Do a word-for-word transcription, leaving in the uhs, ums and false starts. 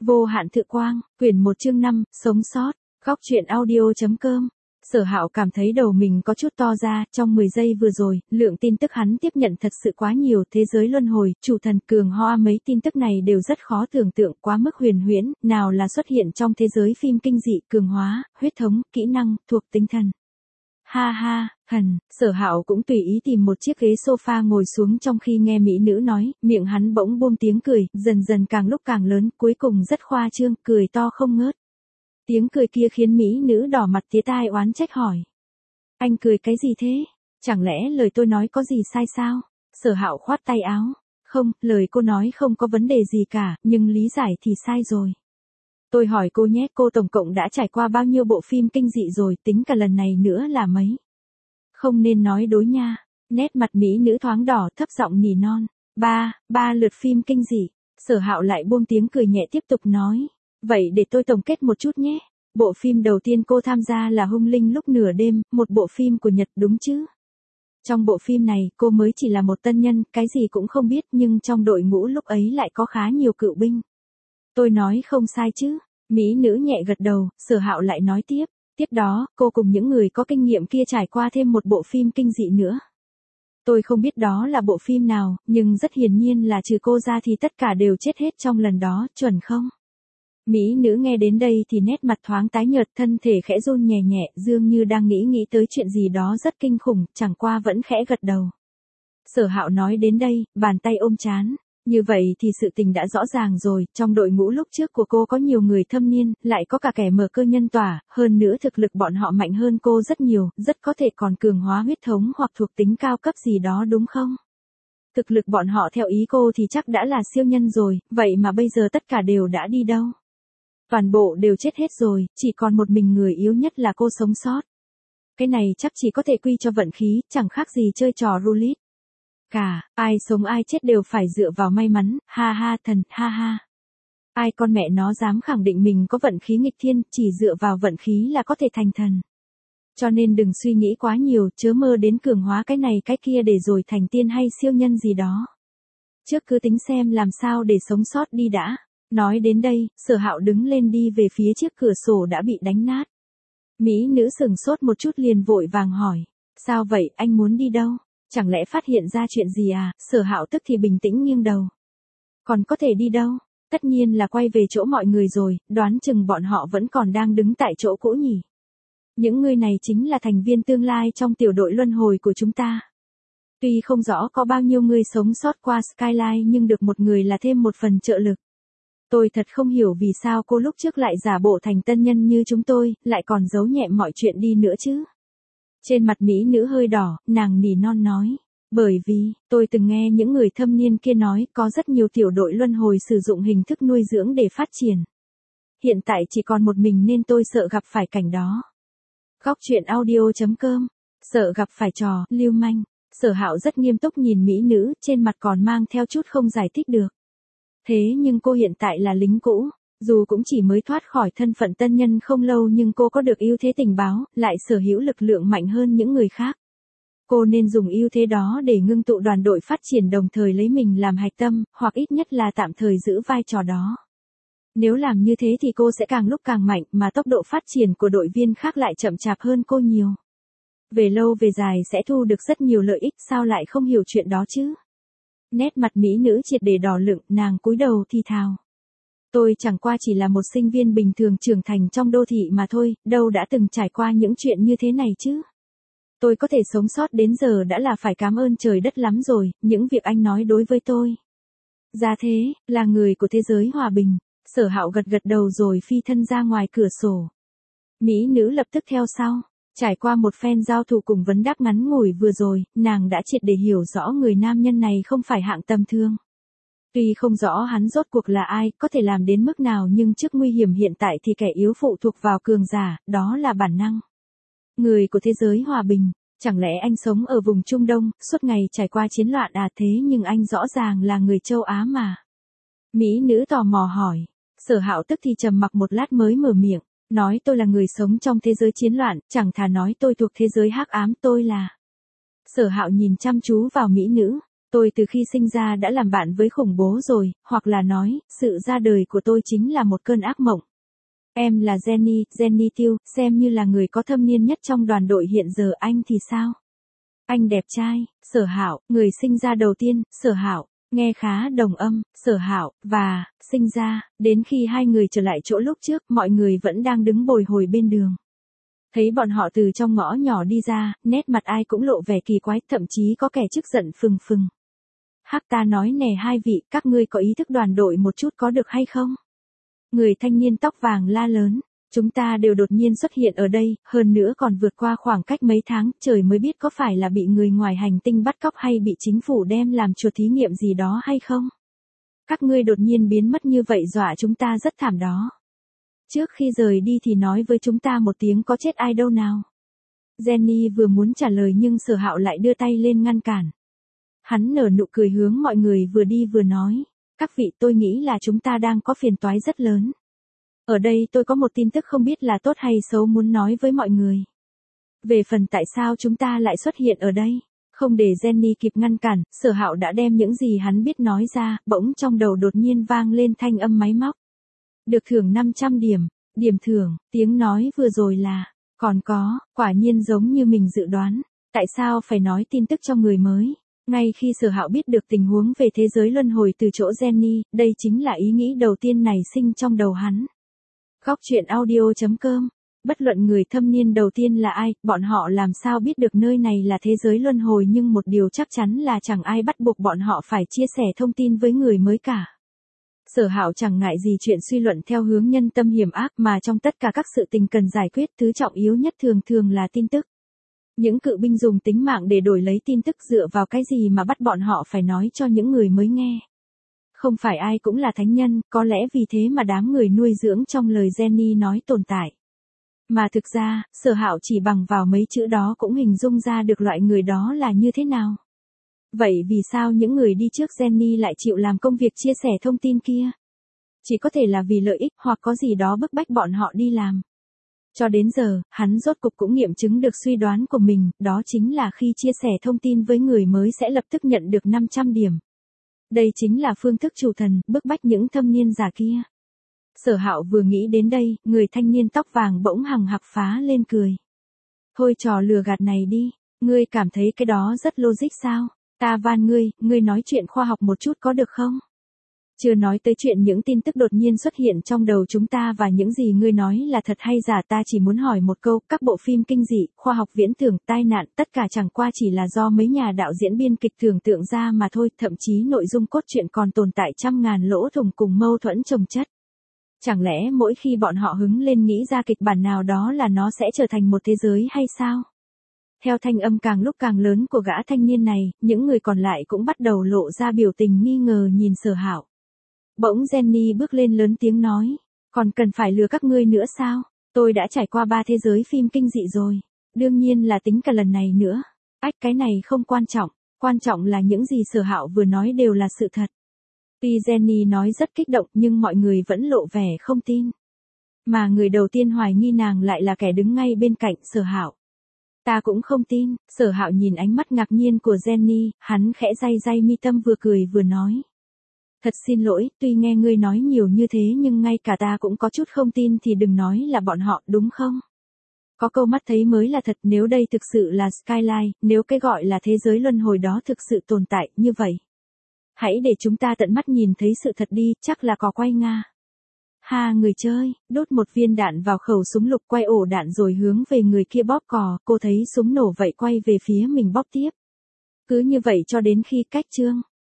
Vô hạn thự quang, quyển một chương năm, sống sót, góc truyện audio.com. Sở Hạo cảm thấy đầu mình có chút to ra, trong mười giây vừa rồi, lượng tin tức hắn tiếp nhận thật sự quá nhiều, thế giới luân hồi, chủ thần cường hoa mấy tin tức này đều rất khó tưởng tượng, quá mức huyền huyễn, nào là xuất hiện trong thế giới phim kinh dị, cường hóa, huyết thống, kỹ năng, thuộc tính thần. Ha ha, thần, Sở Hạo cũng tùy ý tìm một chiếc ghế sofa ngồi xuống trong khi nghe mỹ nữ nói, miệng hắn bỗng buông tiếng cười, dần dần càng lúc càng lớn, cuối cùng rất khoa trương, cười to không ngớt. Tiếng cười kia khiến mỹ nữ đỏ mặt tía tai oán trách hỏi. Anh cười cái gì thế? Chẳng lẽ lời tôi nói có gì sai sao? Sở Hạo khoát tay áo. Không, lời cô nói không có vấn đề gì cả, nhưng lý giải thì sai rồi. Tôi hỏi cô nhé, cô tổng cộng đã trải qua bao nhiêu bộ phim kinh dị rồi, tính cả lần này nữa là mấy? Không nên nói đối nha. Nét mặt mỹ nữ thoáng đỏ, thấp giọng nỉ non. Ba, ba lượt phim kinh dị. Sở Hạo lại buông tiếng cười nhẹ tiếp tục nói. Vậy để tôi tổng kết một chút nhé. Bộ phim đầu tiên cô tham gia là Hung Linh lúc nửa đêm, một bộ phim của Nhật đúng chứ? Trong bộ phim này, cô mới chỉ là một tân nhân, cái gì cũng không biết, nhưng trong đội ngũ lúc ấy lại có khá nhiều cựu binh. Tôi nói không sai chứ? Mỹ nữ nhẹ gật đầu, Sở Hạo lại nói tiếp. Tiếp đó, cô cùng những người có kinh nghiệm kia trải qua thêm một bộ phim kinh dị nữa. Tôi không biết đó là bộ phim nào, nhưng rất hiển nhiên là trừ cô ra thì tất cả đều chết hết trong lần đó, chuẩn không? Mỹ nữ nghe đến đây thì nét mặt thoáng tái nhợt, thân thể khẽ run nhẹ nhẹ, dường như đang nghĩ nghĩ tới chuyện gì đó rất kinh khủng, chẳng qua vẫn khẽ gật đầu. Sở Hạo nói đến đây, bàn tay ôm trán. Như vậy thì sự tình đã rõ ràng rồi, trong đội ngũ lúc trước của cô có nhiều người thâm niên, lại có cả kẻ mở cơ nhân tỏa, hơn nữa thực lực bọn họ mạnh hơn cô rất nhiều, rất có thể còn cường hóa huyết thống hoặc thuộc tính cao cấp gì đó đúng không? Thực lực bọn họ theo ý cô thì chắc đã là siêu nhân rồi, vậy mà bây giờ tất cả đều đã đi đâu? Toàn bộ đều chết hết rồi, chỉ còn một mình người yếu nhất là cô sống sót. Cái này chắc chỉ có thể quy cho vận khí, chẳng khác gì chơi trò roulette. Cả, ai sống ai chết đều phải dựa vào may mắn, ha ha thần, ha ha. Ai con mẹ nó dám khẳng định mình có vận khí nghịch thiên, chỉ dựa vào vận khí là có thể thành thần. Cho nên đừng suy nghĩ quá nhiều, chớ mơ đến cường hóa cái này cái kia để rồi thành tiên hay siêu nhân gì đó. Trước cứ tính xem làm sao để sống sót đi đã. Nói đến đây, Sở Hạo đứng lên đi về phía chiếc cửa sổ đã bị đánh nát. Mỹ nữ sừng sốt một chút liền vội vàng hỏi. Sao vậy, anh muốn đi đâu? Chẳng lẽ phát hiện ra chuyện gì à? Sở Hạo tức thì bình tĩnh nghiêng đầu. Còn có thể đi đâu? Tất nhiên là quay về chỗ mọi người rồi, đoán chừng bọn họ vẫn còn đang đứng tại chỗ cũ nhỉ. Những người này chính là thành viên tương lai trong tiểu đội luân hồi của chúng ta. Tuy không rõ có bao nhiêu người sống sót qua Skyline nhưng được một người là thêm một phần trợ lực. Tôi thật không hiểu vì sao cô lúc trước lại giả bộ thành tân nhân như chúng tôi, lại còn giấu nhẹm mọi chuyện đi nữa chứ. Trên mặt mỹ nữ hơi đỏ, nàng nỉ non nói. Bởi vì, tôi từng nghe những người thâm niên kia nói có rất nhiều tiểu đội luân hồi sử dụng hình thức nuôi dưỡng để phát triển. Hiện tại chỉ còn một mình nên tôi sợ gặp phải cảnh đó. Góc truyện audio.com. Sợ gặp phải trò, lưu manh. Sở Hạo rất nghiêm túc nhìn mỹ nữ, trên mặt còn mang theo chút không giải thích được. Thế nhưng cô hiện tại là lính cũ, dù cũng chỉ mới thoát khỏi thân phận tân nhân không lâu nhưng cô có được ưu thế tình báo, lại sở hữu lực lượng mạnh hơn những người khác. Cô nên dùng ưu thế đó để ngưng tụ đoàn đội phát triển đồng thời lấy mình làm hạch tâm, hoặc ít nhất là tạm thời giữ vai trò đó. Nếu làm như thế thì cô sẽ càng lúc càng mạnh mà tốc độ phát triển của đội viên khác lại chậm chạp hơn cô nhiều. Về lâu về dài sẽ thu được rất nhiều lợi ích, sao lại không hiểu chuyện đó chứ? Nét mặt mỹ nữ triệt để đỏ lựng, nàng cúi đầu thì thào. Tôi chẳng qua chỉ là một sinh viên bình thường trưởng thành trong đô thị mà thôi, đâu đã từng trải qua những chuyện như thế này chứ. Tôi có thể sống sót đến giờ đã là phải cảm ơn trời đất lắm rồi, những việc anh nói đối với tôi. Ra thế, là người của thế giới hòa bình. Sở Hạo gật gật đầu rồi phi thân ra ngoài cửa sổ. Mỹ nữ lập tức theo sau. Trải qua một phen giao thủ cùng vấn đáp ngắn ngủi vừa rồi, nàng đã triệt để hiểu rõ người nam nhân này không phải hạng tầm thường. Tuy không rõ hắn rốt cuộc là ai, có thể làm đến mức nào nhưng trước nguy hiểm hiện tại thì kẻ yếu phụ thuộc vào cường giả, đó là bản năng. Người của thế giới hòa bình, chẳng lẽ anh sống ở vùng Trung Đông, suốt ngày trải qua chiến loạn à? Thế nhưng anh rõ ràng là người châu Á mà. Mỹ nữ tò mò hỏi. Sở Hạo tức thì trầm mặc một lát mới mở miệng. Nói tôi là người sống trong thế giới chiến loạn, chẳng thà nói tôi thuộc thế giới hắc ám, tôi là. Sở Hạo nhìn chăm chú vào mỹ nữ. Tôi từ khi sinh ra đã làm bạn với khủng bố rồi, hoặc là nói, sự ra đời của tôi chính là một cơn ác mộng. Em là Jenny, Jenny Tiêu, xem như là người có thâm niên nhất trong đoàn đội hiện giờ. Anh thì sao? Anh đẹp trai, Sở Hạo, người sinh ra đầu tiên, Sở Hạo, nghe khá đồng âm, Sở Hạo, và, sinh ra, đến khi hai người trở lại chỗ lúc trước, mọi người vẫn đang đứng bồi hồi bên đường. Thấy bọn họ từ trong ngõ nhỏ đi ra, nét mặt ai cũng lộ vẻ kỳ quái, thậm chí có kẻ tức giận phừng phừng. Hắc ta nói nè hai vị, các ngươi có ý thức đoàn đội một chút có được hay không? Người thanh niên tóc vàng la lớn, chúng ta đều đột nhiên xuất hiện ở đây, hơn nữa còn vượt qua khoảng cách mấy tháng, trời mới biết có phải là bị người ngoài hành tinh bắt cóc hay bị chính phủ đem làm chuột thí nghiệm gì đó hay không? Các ngươi đột nhiên biến mất như vậy dọa chúng ta rất thảm đó. Trước khi rời đi thì nói với chúng ta một tiếng có chết ai đâu nào. Jenny vừa muốn trả lời nhưng Sở Hạo lại đưa tay lên ngăn cản. Hắn nở nụ cười hướng mọi người vừa đi vừa nói. Các vị, tôi nghĩ là chúng ta đang có phiền toái rất lớn. Ở đây tôi có một tin tức không biết là tốt hay xấu muốn nói với mọi người. Về phần tại sao chúng ta lại xuất hiện ở đây, không để Jenny kịp ngăn cản, Sở Hạo đã đem những gì hắn biết nói ra, bỗng trong đầu đột nhiên vang lên thanh âm máy móc. Được thưởng năm trăm điểm, điểm thưởng, tiếng nói vừa rồi là, còn có, quả nhiên giống như mình dự đoán, tại sao phải nói tin tức cho người mới. Ngay khi Sở Hạo biết được tình huống về thế giới luân hồi từ chỗ Jenny, đây chính là ý nghĩ đầu tiên nảy sinh trong đầu hắn. Góc truyện audio chấm com. Bất luận người thâm niên đầu tiên là ai, bọn họ làm sao biết được nơi này là thế giới luân hồi, nhưng một điều chắc chắn là chẳng ai bắt buộc bọn họ phải chia sẻ thông tin với người mới cả. Sở Hạo chẳng ngại gì chuyện suy luận theo hướng nhân tâm hiểm ác, mà trong tất cả các sự tình cần giải quyết, thứ trọng yếu nhất thường thường là tin tức. Những cự binh dùng tính mạng để đổi lấy tin tức, dựa vào cái gì mà bắt bọn họ phải nói cho những người mới nghe. Không phải ai cũng là thánh nhân, có lẽ vì thế mà đám người nuôi dưỡng trong lời Jenny nói tồn tại. Mà thực ra, Sở Hạo chỉ bằng vào mấy chữ đó cũng hình dung ra được loại người đó là như thế nào. Vậy vì sao những người đi trước Jenny lại chịu làm công việc chia sẻ thông tin kia? Chỉ có thể là vì lợi ích, hoặc có gì đó bức bách bọn họ đi làm. Cho đến giờ, hắn rốt cục cũng nghiệm chứng được suy đoán của mình, đó chính là khi chia sẻ thông tin với người mới sẽ lập tức nhận được năm trăm điểm. Đây chính là phương thức chủ thần, bức bách những thâm niên giả kia. Sở Hạo vừa nghĩ đến đây, người thanh niên tóc vàng bỗng hằng hặc phá lên cười. Thôi trò lừa gạt này đi, ngươi cảm thấy cái đó rất logic sao? Ta van ngươi, ngươi nói chuyện khoa học một chút có được không? Chưa nói tới chuyện những tin tức đột nhiên xuất hiện trong đầu chúng ta và những gì ngươi nói là thật hay giả, ta chỉ muốn hỏi một câu, các bộ phim kinh dị, khoa học viễn tưởng, tai nạn, tất cả chẳng qua chỉ là do mấy nhà đạo diễn biên kịch tưởng tượng ra mà thôi, thậm chí nội dung cốt truyện còn tồn tại trăm ngàn lỗ thủng cùng mâu thuẫn chồng chất. Chẳng lẽ mỗi khi bọn họ hứng lên nghĩ ra kịch bản nào đó là nó sẽ trở thành một thế giới hay sao? Theo thanh âm càng lúc càng lớn của gã thanh niên này, những người còn lại cũng bắt đầu lộ ra biểu tình nghi ngờ nhìn Sở Hạo. Bỗng Jenny bước lên lớn tiếng nói, còn cần phải lừa các ngươi nữa sao? Tôi đã trải qua ba thế giới phim kinh dị rồi, đương nhiên là tính cả lần này nữa. Ách, cái này không quan trọng, quan trọng là những gì Sở Hạo vừa nói đều là sự thật. Tuy Jenny nói rất kích động nhưng mọi người vẫn lộ vẻ không tin. Mà người đầu tiên hoài nghi nàng lại là kẻ đứng ngay bên cạnh Sở Hạo. Ta cũng không tin. Sở Hạo nhìn ánh mắt ngạc nhiên của Jenny, hắn khẽ day day mi tâm, vừa cười vừa nói. Thật xin lỗi, tuy nghe ngươi nói nhiều như thế nhưng ngay cả ta cũng có chút không tin, thì đừng nói là bọn họ, đúng không? Có câu mắt thấy mới là thật, nếu đây thực sự là Skyline, nếu cái gọi là thế giới luân hồi đó thực sự tồn tại, như vậy. Hãy để chúng ta tận mắt nhìn thấy sự thật đi, chắc là có quay Nga. Ha, người chơi, đốt một viên đạn vào khẩu súng lục, quay ổ đạn rồi hướng về người kia bóp cò, cô thấy súng nổ vậy quay về phía mình bóp tiếp. Cứ như vậy cho đến khi cách chương.